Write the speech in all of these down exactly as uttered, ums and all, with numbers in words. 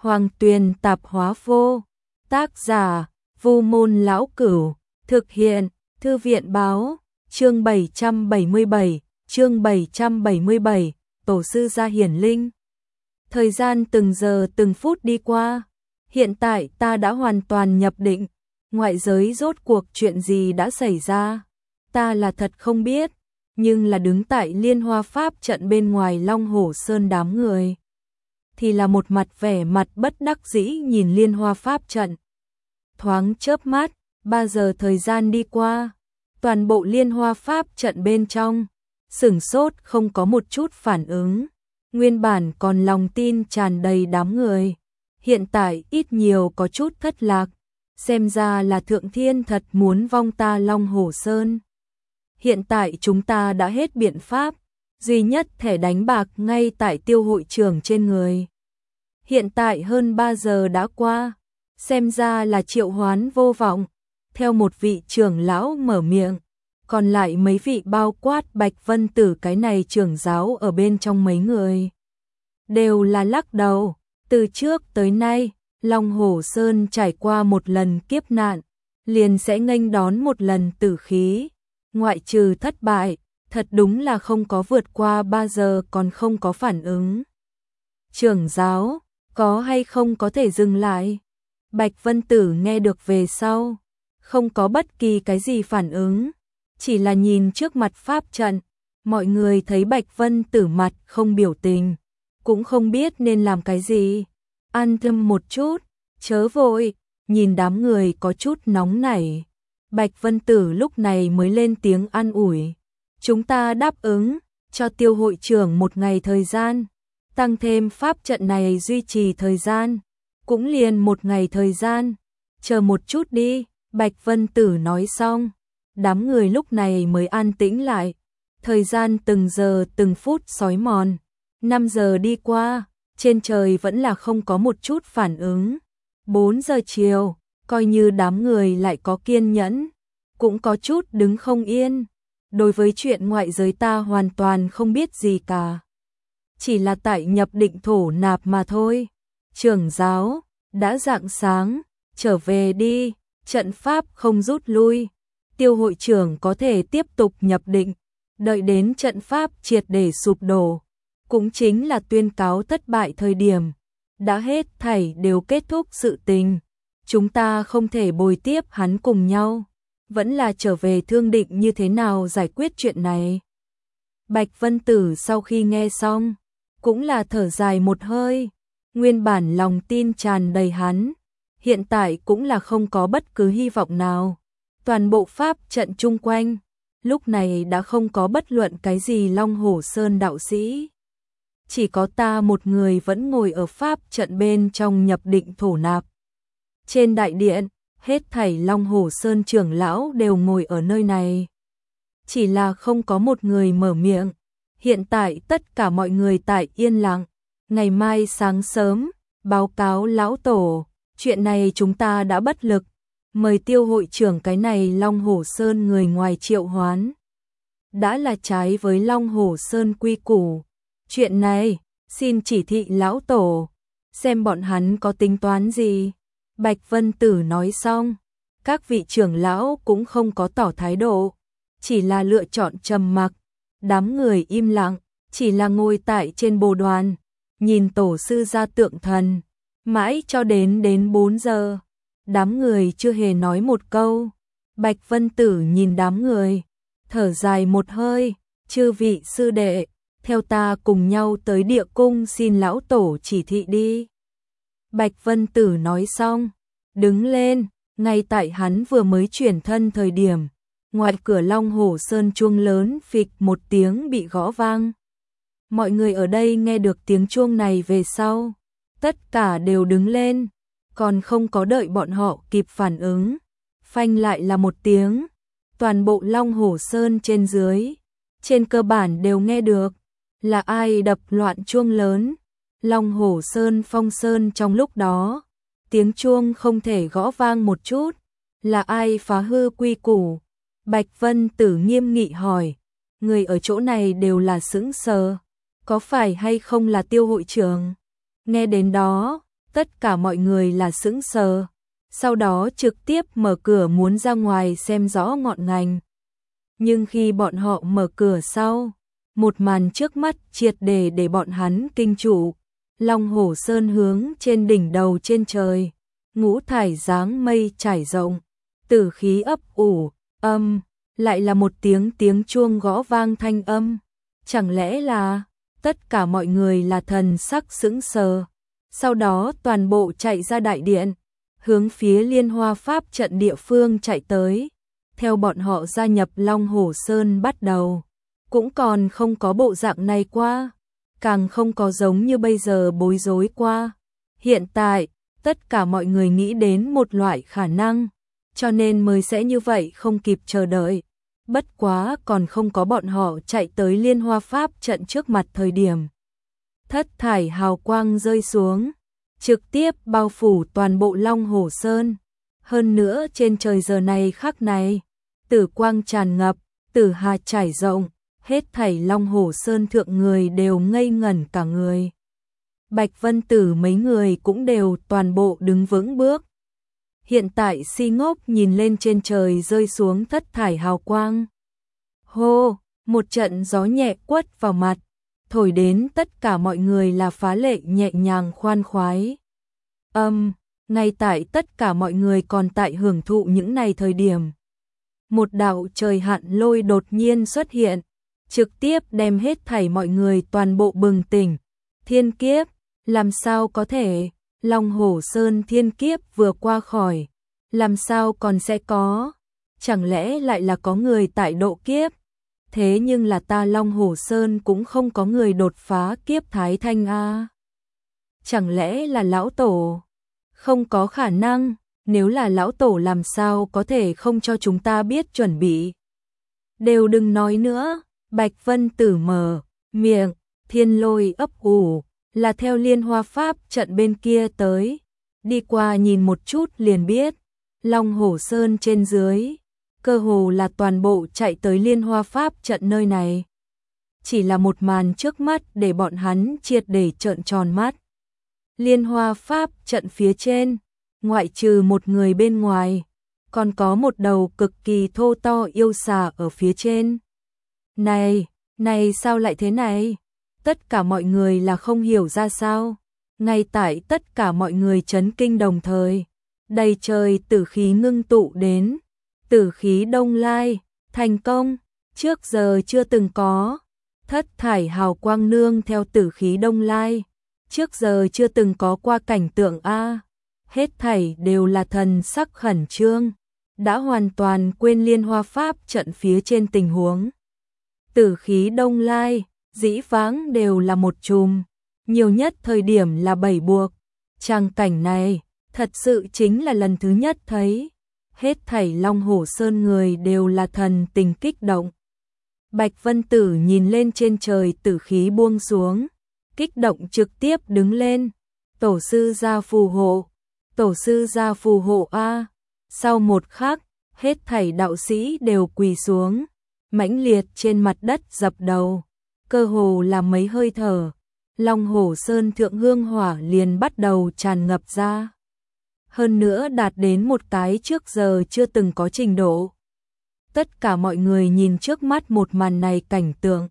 Hoàng Tuyền Tạp Hóa Vô. Tác giả: Vu Môn Lão Cửu. Thực hiện: Thư viện báo. Chương bảy trăm bảy mươi bảy, chương bảy trăm bảy mươi bảy, Tổ sư gia hiển linh. Thời gian từng giờ từng phút đi qua, hiện tại ta đã hoàn toàn nhập định, ngoại giới rốt cuộc chuyện gì đã xảy ra, ta là thật không biết, nhưng là đứng tại Liên Hoa Pháp trận bên ngoài Long Hổ Sơn đám người, thì là một mặt vẻ mặt bất đắc dĩ nhìn Liên Hoa Pháp trận. Thoáng chớp mắt, ba giờ thời gian đi qua, toàn bộ Liên Hoa Pháp trận bên trong sửng sốt không có một chút phản ứng. Nguyên bản còn lòng tin tràn đầy đám người, hiện tại ít nhiều có chút thất lạc, xem ra là Thượng Thiên thật muốn vong ta Long Hổ Sơn. Hiện tại chúng ta đã hết biện pháp, duy nhất thẻ đánh bạc ngay tại tiêu hội trưởng trên người. Hiện tại hơn ba giờ đã qua, xem ra là triệu hoán vô vọng, theo một vị trưởng lão mở miệng, còn lại mấy vị bao quát Bạch Vân Tử cái này trưởng giáo ở bên trong mấy người. Đều là lắc đầu, từ trước tới nay, Long Hổ Sơn trải qua một lần kiếp nạn, liền sẽ nghênh đón một lần tử khí, ngoại trừ thất bại, thật đúng là không có vượt qua ba giờ còn không có phản ứng. Trưởng giáo, có hay không có thể dừng lại? Bạch Vân Tử nghe được về sau, không có bất kỳ cái gì phản ứng, chỉ là nhìn trước mặt pháp trận, mọi người thấy Bạch Vân Tử mặt không biểu tình, cũng không biết nên làm cái gì. An tâm một chút, chớ vội, nhìn đám người có chút nóng nảy. Bạch Vân Tử lúc này mới lên tiếng an ủi. Chúng ta đáp ứng, cho tiêu hội trưởng một ngày thời gian, tăng thêm pháp trận này duy trì thời gian, cũng liền một ngày thời gian, chờ một chút đi. Bạch Vân Tử nói xong, đám người lúc này mới an tĩnh lại, thời gian từng giờ từng phút sói mòn. năm giờ đi qua, trên trời vẫn là không có một chút phản ứng. bốn giờ chiều, coi như đám người lại có kiên nhẫn, cũng có chút đứng không yên. Đối với chuyện ngoại giới ta hoàn toàn không biết gì cả. Chỉ là tại nhập định thổ nạp mà thôi. Trưởng giáo, đã rạng sáng, trở về đi, trận pháp không rút lui. Tiêu hội trưởng có thể tiếp tục nhập định, đợi đến trận pháp triệt để sụp đổ. Cũng chính là tuyên cáo thất bại thời điểm, đã hết thảy đều kết thúc sự tình, chúng ta không thể bồi tiếp hắn cùng nhau, vẫn là trở về thương định như thế nào giải quyết chuyện này. Bạch Vân Tử sau khi nghe xong, cũng là thở dài một hơi, nguyên bản lòng tin tràn đầy hắn, hiện tại cũng là không có bất cứ hy vọng nào. Toàn bộ pháp trận chung quanh, lúc này đã không có bất luận cái gì Long Hổ Sơn đạo sĩ. Chỉ có ta một người vẫn ngồi ở pháp trận bên trong nhập định thổ nạp. Trên đại điện, hết thảy Long Hổ Sơn trưởng lão đều ngồi ở nơi này. Chỉ là không có một người mở miệng. Hiện tại tất cả mọi người tại yên lặng. Ngày mai sáng sớm, báo cáo lão tổ, chuyện này chúng ta đã bất lực. Mời tiêu hội trưởng cái này Long Hổ Sơn người ngoài triệu hoán. Đã là trái với Long Hổ Sơn quy củ. Chuyện này, xin chỉ thị lão tổ, xem bọn hắn có tính toán gì. Bạch Vân Tử nói xong, các vị trưởng lão cũng không có tỏ thái độ, chỉ là lựa chọn trầm mặc. Đám người im lặng, chỉ là ngồi tại trên bồ đoàn, nhìn tổ sư gia tượng thần, mãi cho đến đến bốn giờ. Đám người chưa hề nói một câu. Bạch Vân Tử nhìn đám người, thở dài một hơi, chư vị sư đệ, theo ta cùng nhau tới địa cung xin lão tổ chỉ thị đi. Bạch Vân Tử nói xong, đứng lên, ngay tại hắn vừa mới chuyển thân thời điểm, ngoài cửa Long Hổ Sơn chuông lớn phịch một tiếng bị gõ vang. Mọi người ở đây nghe được tiếng chuông này về sau, tất cả đều đứng lên, còn không có đợi bọn họ kịp phản ứng, phanh lại là một tiếng, toàn bộ Long Hổ Sơn trên dưới, trên cơ bản đều nghe được. Là ai đập loạn chuông lớn? Long Hổ Sơn Phong Sơn trong lúc đó, tiếng chuông không thể gõ vang một chút. Là ai phá hư quy củ? Bạch Vân Tử nghiêm nghị hỏi. Người ở chỗ này đều là sững sờ. Có phải hay không là tiêu hội trưởng? Nghe đến đó, tất cả mọi người là sững sờ, sau đó trực tiếp mở cửa muốn ra ngoài xem rõ ngọn ngành. Nhưng khi bọn họ mở cửa sau, một màn trước mắt triệt để để bọn hắn kinh trụ. Long Hổ Sơn hướng trên đỉnh đầu trên trời, ngũ thải dáng mây trải rộng, tử khí ấp ủ, âm, lại là một tiếng tiếng chuông gõ vang thanh âm. Chẳng lẽ là, tất cả mọi người là thần sắc sững sờ. Sau đó toàn bộ chạy ra đại điện, hướng phía Liên Hoa Pháp trận địa phương chạy tới. Theo bọn họ gia nhập Long Hổ Sơn bắt đầu, cũng còn không có bộ dạng này qua, càng không có giống như bây giờ bối rối qua. Hiện tại, tất cả mọi người nghĩ đến một loại khả năng, cho nên mới sẽ như vậy không kịp chờ đợi. Bất quá còn không có bọn họ chạy tới Liên Hoa Pháp trận trước mặt thời điểm. Thất thải hào quang rơi xuống, trực tiếp bao phủ toàn bộ Long Hổ Sơn. Hơn nữa trên trời giờ này khắc này, tử quang tràn ngập, tử hà trải rộng, hết thảy Long Hổ Sơn thượng người đều ngây ngẩn cả người. Bạch Vân Tử mấy người cũng đều toàn bộ đứng vững bước. Hiện tại si ngốc nhìn lên trên trời rơi xuống thất thải hào quang. Hô, một trận gió nhẹ quất vào mặt, thổi đến tất cả mọi người là phá lệ nhẹ nhàng khoan khoái. Âm, um, ngay tại tất cả mọi người còn tại hưởng thụ những này thời điểm. Một đạo trời hạn lôi đột nhiên xuất hiện, trực tiếp đem hết thảy mọi người toàn bộ bừng tỉnh. Thiên kiếp, làm sao có thể, Long Hổ Sơn thiên kiếp vừa qua khỏi, làm sao còn sẽ có, chẳng lẽ lại là có người tại độ kiếp. Thế nhưng là ta Long Hổ Sơn cũng không có người đột phá kiếp Thái Thanh a. Chẳng lẽ là lão tổ? Không có khả năng, nếu là lão tổ làm sao có thể không cho chúng ta biết chuẩn bị. Đều đừng nói nữa, Bạch Vân Tử mở miệng, thiên lôi ấp ủ, là theo Liên Hoa Pháp trận bên kia tới. Đi qua nhìn một chút liền biết, Long Hổ Sơn trên dưới, cơ hồ là toàn bộ chạy tới Liên Hoa Pháp trận nơi này. Chỉ là một màn trước mắt để bọn hắn triệt để trợn tròn mắt. Liên Hoa Pháp trận phía trên, ngoại trừ một người bên ngoài, còn có một đầu cực kỳ thô to yêu xà ở phía trên. Này, này sao lại thế này? Tất cả mọi người là không hiểu ra sao. Ngay tại tất cả mọi người chấn kinh đồng thời, đầy trời tử khí ngưng tụ đến. Tử khí đông lai, thành công, trước giờ chưa từng có. Thất thải hào quang nương theo tử khí đông lai, trước giờ chưa từng có qua cảnh tượng a. Hết thảy đều là thần sắc khẩn trương, đã hoàn toàn quên Liên Hoa Pháp trận phía trên tình huống. Tử khí đông lai, dĩ vãng đều là một chùm, nhiều nhất thời điểm là bảy buộc. Tràng cảnh này, thật sự chính là lần thứ nhất thấy. Hết thảy Long Hổ Sơn người đều là thần tình kích động. Bạch Vân Tử nhìn lên trên trời tử khí buông xuống, kích động trực tiếp đứng lên. Tổ sư gia phù hộ, tổ sư gia phù hộ a. Sau một khắc, hết thảy đạo sĩ đều quỳ xuống, mãnh liệt trên mặt đất dập đầu, cơ hồ là mấy hơi thở, Long Hổ Sơn thượng hương hỏa liền bắt đầu tràn ngập ra. Hơn nữa đạt đến một cái trước giờ chưa từng có trình độ. Tất cả mọi người nhìn trước mắt một màn này cảnh tượng.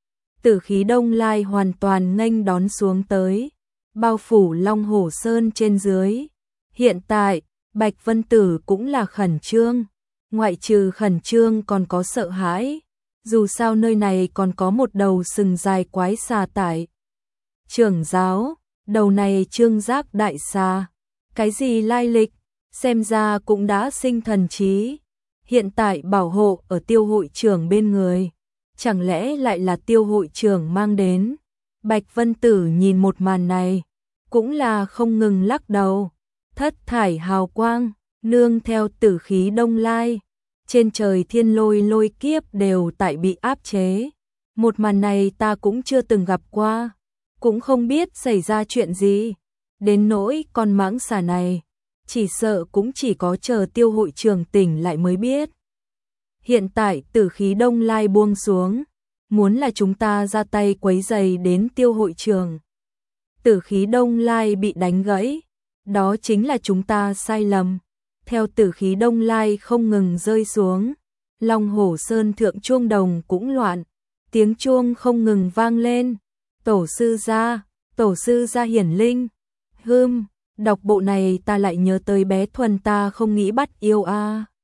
Tử khí đông lai hoàn toàn nghênh đón xuống tới, bao phủ Long Hổ Sơn trên dưới. Hiện tại, Bạch Vân Tử cũng là khẩn trương, ngoại trừ khẩn trương còn có sợ hãi, dù sao nơi này còn có một đầu sừng dài quái xà tại. Trưởng giáo, đầu này trương giác đại xà, cái gì lai lịch, xem ra cũng đã sinh thần trí, hiện tại bảo hộ ở Tiêu hội trưởng bên người, chẳng lẽ lại là Tiêu hội trưởng mang đến. Bạch Vân Tử nhìn một màn này, cũng là không ngừng lắc đầu. Thất thải hào quang, nương theo tử khí đông lai, trên trời thiên lôi lôi kiếp đều tại bị áp chế. Một màn này ta cũng chưa từng gặp qua, cũng không biết xảy ra chuyện gì. Đến nỗi con mãng xà này, chỉ sợ cũng chỉ có chờ Tiêu hội trưởng tỉnh lại mới biết. Hiện tại tử khí đông lai buông xuống, muốn là chúng ta ra tay quấy rầy đến Tiêu hội trưởng. Tử khí đông lai bị đánh gãy, đó chính là chúng ta sai lầm. Theo tử khí đông lai không ngừng rơi xuống, Long Hổ Sơn thượng chuông đồng cũng loạn, tiếng chuông không ngừng vang lên. Tổ sư gia, tổ sư gia hiển linh. Hừm, đọc bộ này ta lại nhớ tới bé Thuần ta không nghĩ bắt yêu a. À.